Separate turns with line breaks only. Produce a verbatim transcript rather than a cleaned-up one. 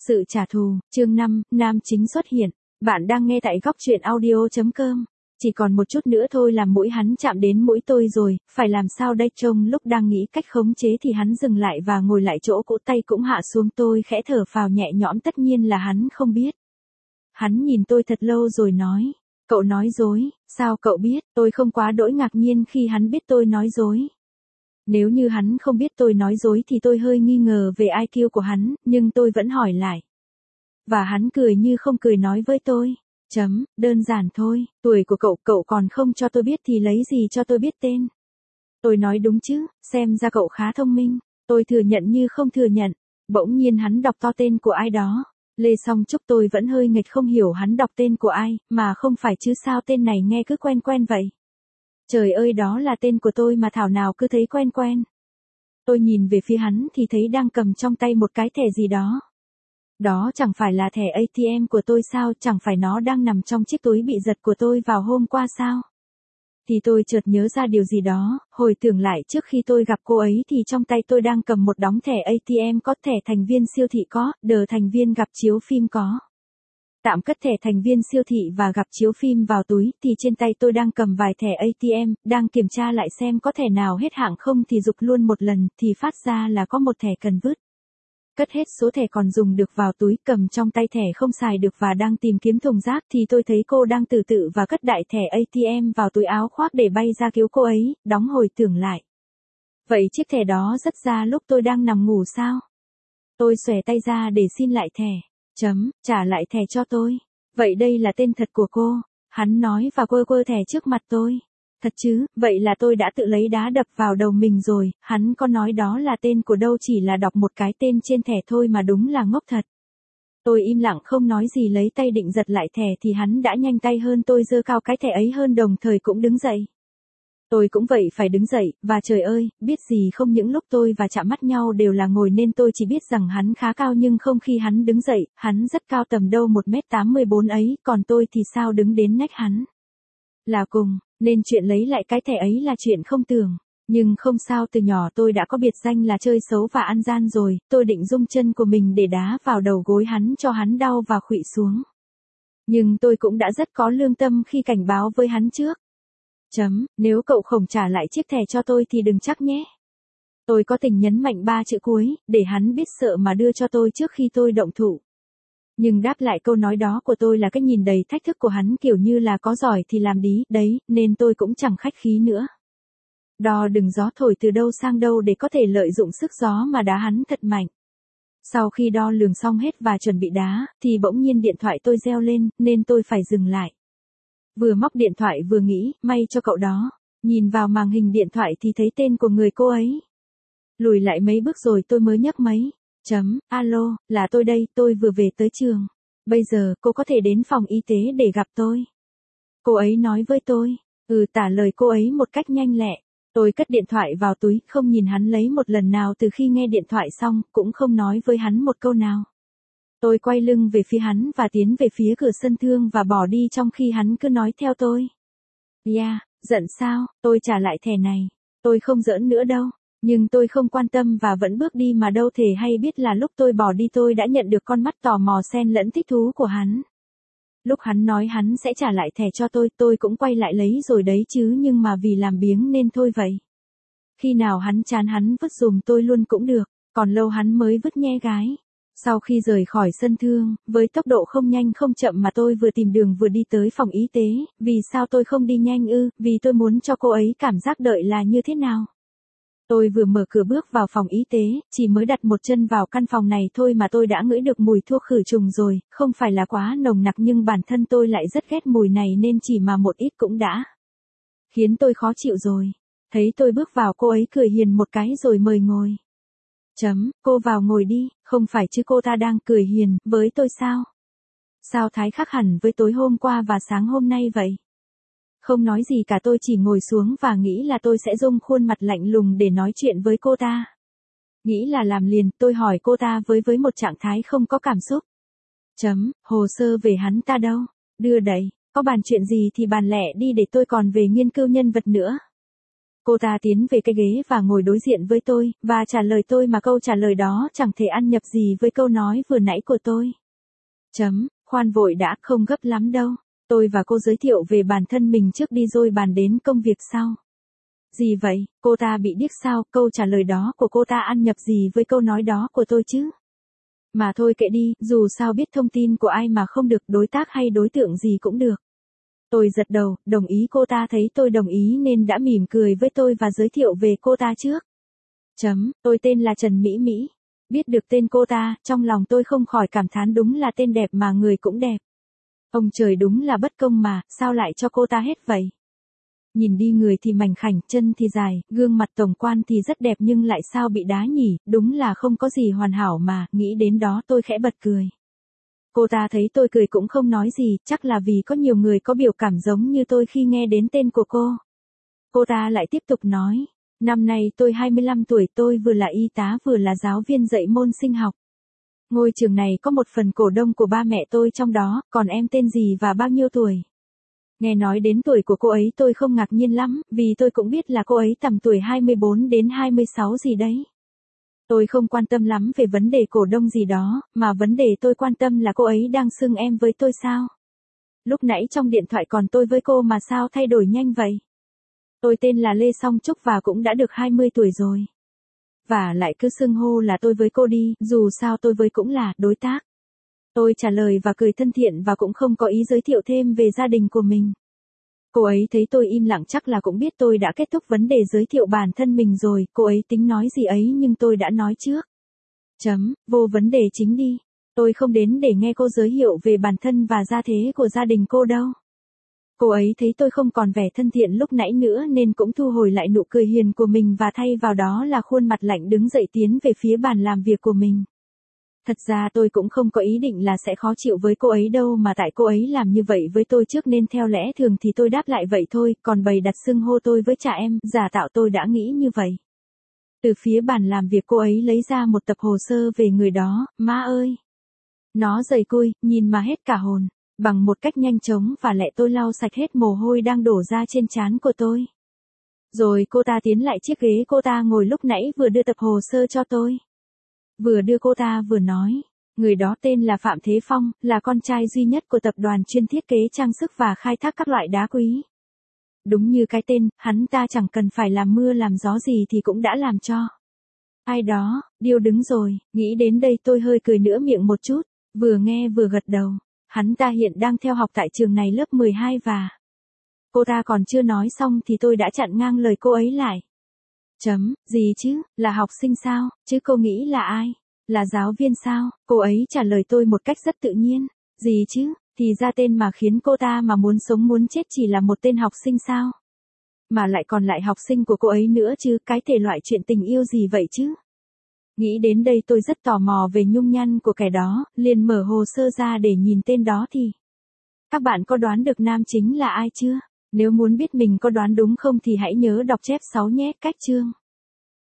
Sự trả thù, chương năm, nam chính xuất hiện. Bạn đang nghe tại góc truyện audio chấm com. Chỉ còn một chút nữa thôi là mũi hắn chạm đến mũi tôi rồi, phải làm sao đây? Trông lúc đang nghĩ cách khống chế thì hắn dừng lại và ngồi lại chỗ cũ, tay cũng hạ xuống. Tôi khẽ thở phào nhẹ nhõm, tất nhiên là hắn không biết. Hắn nhìn tôi thật lâu rồi nói, cậu nói dối, sao cậu biết? Tôi không quá đỗi ngạc nhiên khi hắn biết tôi nói dối. Nếu như hắn không biết tôi nói dối thì tôi hơi nghi ngờ về i kiu của hắn, nhưng tôi vẫn hỏi lại. Và hắn cười như không cười nói với tôi, chấm, đơn giản thôi, tuổi của cậu, cậu còn không cho tôi biết thì lấy gì cho tôi biết tên. Tôi nói đúng chứ, xem ra cậu khá thông minh, tôi thừa nhận như không thừa nhận. Bỗng nhiên hắn đọc to tên của ai đó. Lê Song Trúc. Tôi vẫn hơi nghịch, không hiểu hắn đọc tên của ai, mà không phải chứ sao tên này nghe cứ quen quen vậy. Trời ơi, đó là tên của tôi mà thảo nào cứ thấy quen quen. Tôi nhìn về phía hắn thì thấy đang cầm trong tay một cái thẻ gì đó. Đó chẳng phải là thẻ a tê em của tôi sao, chẳng phải nó đang nằm trong chiếc túi bị giật của tôi vào hôm qua sao? Thì tôi chợt nhớ ra điều gì đó, hồi tưởng lại trước khi tôi gặp cô ấy thì trong tay tôi đang cầm một đống thẻ a tê em có, thẻ thành viên siêu thị có, đờ thành viên gặp chiếu phim có. Tạm cất thẻ thành viên siêu thị và gặp chiếu phim vào túi thì trên tay tôi đang cầm vài thẻ a tê em, đang kiểm tra lại xem có thẻ nào hết hạn không thì giục luôn một lần thì phát ra là có một thẻ cần vứt. Cất hết số thẻ còn dùng được vào túi, cầm trong tay thẻ không xài được và đang tìm kiếm thùng rác thì tôi thấy cô đang từ từ và cất đại thẻ a tê em vào túi áo khoác để bay ra cứu cô ấy, đóng hồi tưởng lại. Vậy chiếc thẻ đó rất ra lúc tôi đang nằm ngủ sao? Tôi xòe tay ra để xin lại thẻ. Chấm, trả lại thẻ cho tôi. Vậy đây là tên thật của cô, hắn nói và quơ quơ thẻ trước mặt tôi. Thật chứ, vậy là tôi đã tự lấy đá đập vào đầu mình rồi, hắn có nói đó là tên của đâu, chỉ là đọc một cái tên trên thẻ thôi mà đúng là ngốc thật. Tôi im lặng không nói gì, lấy tay định giật lại thẻ thì hắn đã nhanh tay hơn tôi, giơ cao cái thẻ ấy hơn, đồng thời cũng đứng dậy. Tôi cũng vậy phải đứng dậy, và trời ơi, biết gì không, những lúc tôi và chạm mắt nhau đều là ngồi nên tôi chỉ biết rằng hắn khá cao nhưng không khi hắn đứng dậy, hắn rất cao, tầm đâu một mét tám mươi bốn ấy, còn tôi thì sao đứng đến nách hắn. Là cùng, nên chuyện lấy lại cái thẻ ấy là chuyện không tưởng. Nhưng không sao, từ nhỏ tôi đã có biệt danh là chơi xấu và ăn gian rồi, tôi định dung chân của mình để đá vào đầu gối hắn cho hắn đau và khuỵu xuống. Nhưng tôi cũng đã rất có lương tâm khi cảnh báo với hắn trước. Chấm, nếu cậu không trả lại chiếc thẻ cho tôi thì đừng chắc nhé. Tôi có tình nhấn mạnh ba chữ cuối, để hắn biết sợ mà đưa cho tôi trước khi tôi động thủ. Nhưng đáp lại câu nói đó của tôi là cái nhìn đầy thách thức của hắn, kiểu như là có giỏi thì làm đi, đấy, nên tôi cũng chẳng khách khí nữa. Đo đừng gió thổi từ đâu sang đâu để có thể lợi dụng sức gió mà đá hắn thật mạnh. Sau khi đo lường xong hết và chuẩn bị đá, thì bỗng nhiên điện thoại tôi reo lên, nên tôi phải dừng lại. Vừa móc điện thoại vừa nghĩ, may cho cậu đó. Nhìn vào màn hình điện thoại thì thấy tên của người cô ấy. Lùi lại mấy bước rồi tôi mới nhấc máy. Chấm, alo, là tôi đây, tôi vừa về tới trường. Bây giờ, cô có thể đến phòng y tế để gặp tôi. Cô ấy nói với tôi. Ừ, tả lời cô ấy một cách nhanh lẹ. Tôi cất điện thoại vào túi, không nhìn hắn lấy một lần nào từ khi nghe điện thoại xong, cũng không nói với hắn một câu nào. Tôi quay lưng về phía hắn và tiến về phía cửa sân thương và bỏ đi trong khi hắn cứ nói theo tôi. Yeah, giận sao, tôi trả lại thẻ này. Tôi không giỡn nữa đâu. Nhưng tôi không quan tâm và vẫn bước đi mà đâu thể hay biết là lúc tôi bỏ đi tôi đã nhận được con mắt tò mò xen lẫn thích thú của hắn. Lúc hắn nói hắn sẽ trả lại thẻ cho tôi, tôi cũng quay lại lấy rồi đấy chứ, nhưng mà vì làm biếng nên thôi vậy. Khi nào hắn chán hắn vứt dùm tôi luôn cũng được, còn lâu hắn mới vứt nhe gái. Sau khi rời khỏi sân thương, với tốc độ không nhanh không chậm mà tôi vừa tìm đường vừa đi tới phòng y tế, vì sao tôi không đi nhanh ư, vì tôi muốn cho cô ấy cảm giác đợi là như thế nào. Tôi vừa mở cửa bước vào phòng y tế, chỉ mới đặt một chân vào căn phòng này thôi mà tôi đã ngửi được mùi thuốc khử trùng rồi, không phải là quá nồng nặc nhưng bản thân tôi lại rất ghét mùi này nên chỉ mà một ít cũng đã khiến tôi khó chịu rồi. Thấy tôi bước vào, cô ấy cười hiền một cái rồi mời ngồi. Chấm, cô vào ngồi đi, không phải chứ cô ta đang cười hiền với tôi sao? Sao thái khác hẳn với tối hôm qua và sáng hôm nay vậy? Không nói gì cả, tôi chỉ ngồi xuống và nghĩ là tôi sẽ dùng khuôn mặt lạnh lùng để nói chuyện với cô ta. Nghĩ là làm liền, tôi hỏi cô ta với với một trạng thái không có cảm xúc. Chấm, hồ sơ về hắn ta đâu? Đưa đấy, có bàn chuyện gì thì bàn lẹ đi để tôi còn về nghiên cứu nhân vật nữa. Cô ta tiến về cái ghế và ngồi đối diện với tôi, và trả lời tôi mà câu trả lời đó chẳng thể ăn nhập gì với câu nói vừa nãy của tôi. Chấm, khoan vội đã, không gấp lắm đâu. Tôi và cô giới thiệu về bản thân mình trước đi rồi bàn đến công việc sau. Gì vậy, cô ta bị điếc sao, câu trả lời đó của cô ta ăn nhập gì với câu nói đó của tôi chứ? Mà thôi kệ đi, dù sao biết thông tin của ai mà không được, đối tác hay đối tượng gì cũng được. Tôi giật đầu, đồng ý. Cô ta thấy tôi đồng ý nên đã mỉm cười với tôi và giới thiệu về cô ta trước. Chấm, tôi tên là Trần Mỹ Mỹ. Biết được tên cô ta, trong lòng tôi không khỏi cảm thán đúng là tên đẹp mà người cũng đẹp. Ông trời đúng là bất công mà, sao lại cho cô ta hết vậy? Nhìn đi người thì mảnh khảnh, chân thì dài, gương mặt tổng quan thì rất đẹp nhưng lại sao bị đá nhỉ, đúng là không có gì hoàn hảo mà, nghĩ đến đó tôi khẽ bật cười. Cô ta thấy tôi cười cũng không nói gì, chắc là vì có nhiều người có biểu cảm giống như tôi khi nghe đến tên của cô. Cô ta lại tiếp tục nói, năm nay tôi hai mươi lăm tuổi, tôi vừa là y tá vừa là giáo viên dạy môn sinh học. Ngôi trường này có một phần cổ đông của ba mẹ tôi trong đó, còn em tên gì và bao nhiêu tuổi? Nghe nói đến tuổi của cô ấy tôi không ngạc nhiên lắm, vì tôi cũng biết là cô ấy tầm tuổi hai mươi bốn đến hai mươi sáu gì đấy. Tôi không quan tâm lắm về vấn đề cổ đông gì đó, mà vấn đề tôi quan tâm là cô ấy đang xưng em với tôi sao? Lúc nãy trong điện thoại còn tôi với cô mà sao thay đổi nhanh vậy? Tôi tên là Lê Song Trúc và cũng đã được hai mươi tuổi rồi. Và lại cứ xưng hô là tôi với cô đi, dù sao tôi với cũng là đối tác. Tôi trả lời và cười thân thiện và cũng không có ý giới thiệu thêm về gia đình của mình. Cô ấy thấy tôi im lặng chắc là cũng biết tôi đã kết thúc vấn đề giới thiệu bản thân mình rồi, cô ấy tính nói gì ấy nhưng tôi đã nói trước. Chấm, vô vấn đề chính đi. Tôi không đến để nghe cô giới thiệu về bản thân và gia thế của gia đình cô đâu. Cô ấy thấy tôi không còn vẻ thân thiện lúc nãy nữa nên cũng thu hồi lại nụ cười hiền của mình và thay vào đó là khuôn mặt lạnh đứng dậy tiến về phía bàn làm việc của mình. Thật ra tôi cũng không có ý định là sẽ khó chịu với cô ấy đâu mà tại cô ấy làm như vậy với tôi trước nên theo lẽ thường thì tôi đáp lại vậy thôi, còn bày đặt xưng hô tôi với cha em, giả tạo tôi đã nghĩ như vậy. Từ phía bàn làm việc cô ấy lấy ra một tập hồ sơ về người đó, má ơi. Nó dày cui, nhìn mà hết cả hồn. Bằng một cách nhanh chóng và lẹ tôi lau sạch hết mồ hôi đang đổ ra trên trán của tôi. Rồi cô ta tiến lại chiếc ghế cô ta ngồi lúc nãy vừa đưa tập hồ sơ cho tôi. Vừa đưa cô ta vừa nói, người đó tên là Phạm Thế Phong, là con trai duy nhất của tập đoàn chuyên thiết kế trang sức và khai thác các loại đá quý. Đúng như cái tên, hắn ta chẳng cần phải làm mưa làm gió gì thì cũng đã làm cho. Ai đó, điêu đứng rồi, nghĩ đến đây tôi hơi cười nửa miệng một chút, vừa nghe vừa gật đầu. Hắn ta hiện đang theo học tại trường này lớp mười hai và... Cô ta còn chưa nói xong thì tôi đã chặn ngang lời cô ấy lại. Chấm, gì chứ, là học sinh sao, chứ cô nghĩ là ai? Là giáo viên sao? Cô ấy trả lời tôi một cách rất tự nhiên. Gì chứ, thì ra tên mà khiến cô ta mà muốn sống muốn chết chỉ là một tên học sinh sao? Mà lại còn lại học sinh của cô ấy nữa chứ, cái thể loại chuyện tình yêu gì vậy chứ? Nghĩ đến đây tôi rất tò mò về nhung nhăn của kẻ đó, liền mở hồ sơ ra để nhìn tên đó thì... Các bạn có đoán được nam chính là ai chưa? Nếu muốn biết mình có đoán đúng không thì hãy nhớ đọc chép sáu nhé, cách chương.